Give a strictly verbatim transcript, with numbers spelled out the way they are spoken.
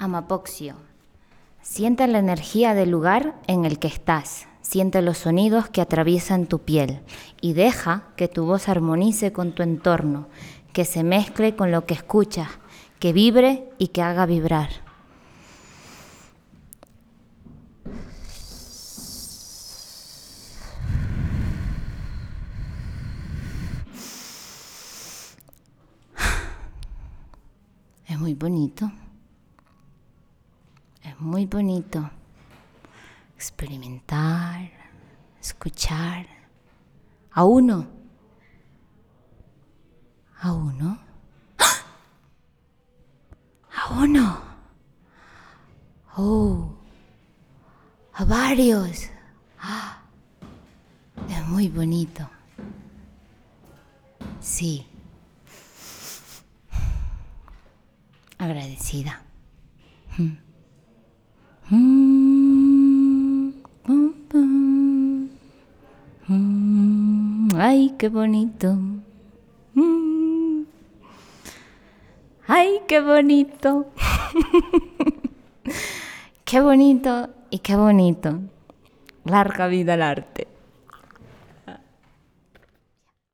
Amapoxio. Siente la energía del lugar en el que estás. Siente los sonidos que atraviesan tu piel y deja que tu voz armonice con tu entorno, que se mezcle con lo que escuchas, que vibre y que haga vibrar. Es muy bonito. Es muy bonito experimentar, escuchar. A uno. A uno. ¡Ah! A uno. Oh. A varios. ¡Ah! Es muy bonito. Sí. Agradecida. Mm. Mm, pum, pum. Mm, ay, qué bonito. Mm, ay, qué bonito. Qué bonito y qué bonito. Larga vida al arte.